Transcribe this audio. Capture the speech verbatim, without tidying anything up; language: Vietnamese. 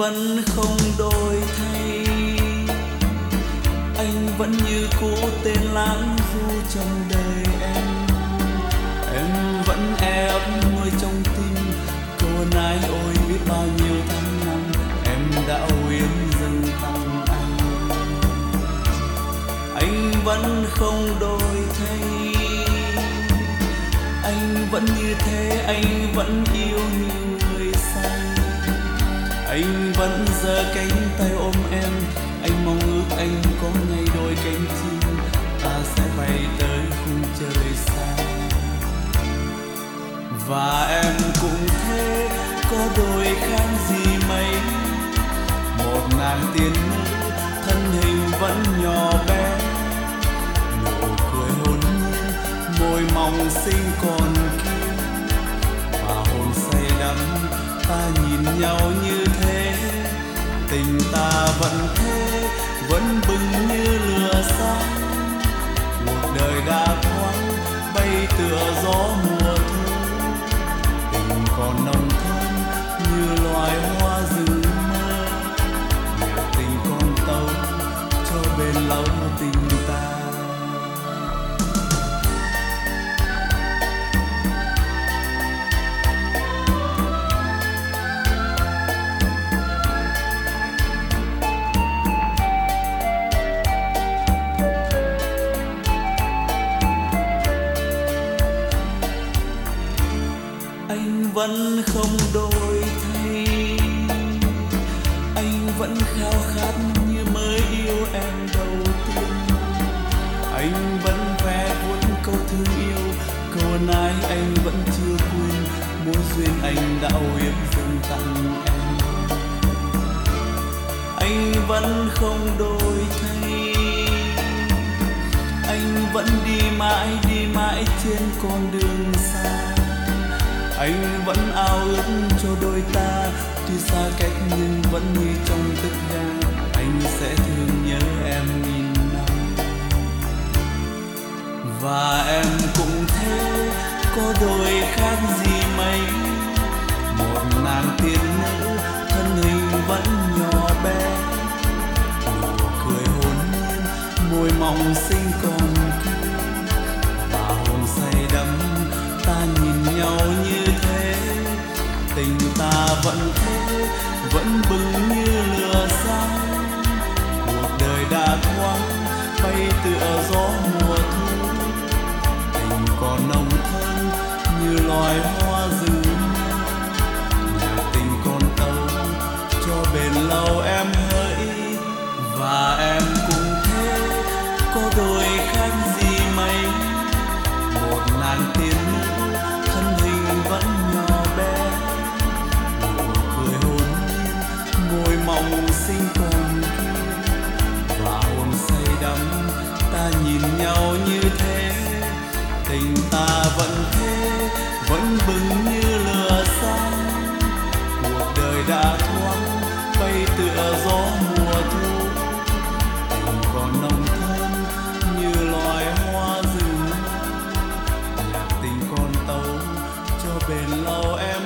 vẫn không đổi thay, anh vẫn như cũ tên lãng du trong đời em. Em vẫn e ấp nuôi trong tim cô nái ôi biết bao nhiêu tháng năm em đã uyên dâng tặng anh. Anh vẫn không đổi thay, anh vẫn như thế, anh vẫn yêu như người say. Anh vẫn giơ cánh tay ôm em, anh mong ước anh có ngày đôi cánh chim, ta sẽ bay tới khung trời xa. Và em cũng thế, có đôi khác gì mấy, một nàng tiên nữ thân hình vẫn nhỏ bé, nụ cười hồn nhiên, môi mỏng xinh còn kia, và hồn say đắm ta nhìn nhau như thế. Tình ta vẫn thế, vẫn bừng như lửa sáng, một đời đã thoáng bay tựa gió mùa thu. Tình còn nồng thơm như loài hoa rừng mơ, nhờ tình con tấu cho bền lâu tình ta. Anh vẫn không đổi thay, anh vẫn khao khát như mới yêu em đầu tiên. Anh vẫn vẽ vuốt câu thương yêu, câu nái anh vẫn chưa quên, mối duyên anh đã uyên dâng tặng em. Anh vẫn không đổi thay, anh vẫn đi mãi đi mãi trên con đường xa. Anh vẫn ao ước cho đôi ta, tuy xa cách nhưng vẫn như trong tức ga. Anh sẽ thương nhớ em nghìn năm. Và em cũng thế, có đôi khác gì mấy, một nàng tiên nữ thân hình vẫn nhỏ bé, nụ cười hồn nhiên, môi mỏng xinh còn kia, và hồn say đắm ta nhìn nhau như thế. Tình ta vẫn thế, vẫn bừng như lửa sáng, một đời đã thoáng bay tựa gió mùa thu. Tình còn nồng thơm như loài hoa rừng mơ, nhờ tình còn tấu cho bền lâu em hỡi. Và em cũng thế, có đôi khác gì mấy, một nàng tiên nữ thân hình vẫn nhỏ bé, nụ cười hồn nhiên, môi mỏng xinh còn kia, và hồn say đắm ta nhìn nhau như thế. Tình ta vẫn thế, vẫn bừng như lửa sáng, cuộc đời đã thoáng bay tựa gió mùa thu. Tình còn nồng thơm như loài hoa rừng, nhạc tình con tấu cho bền lâu em.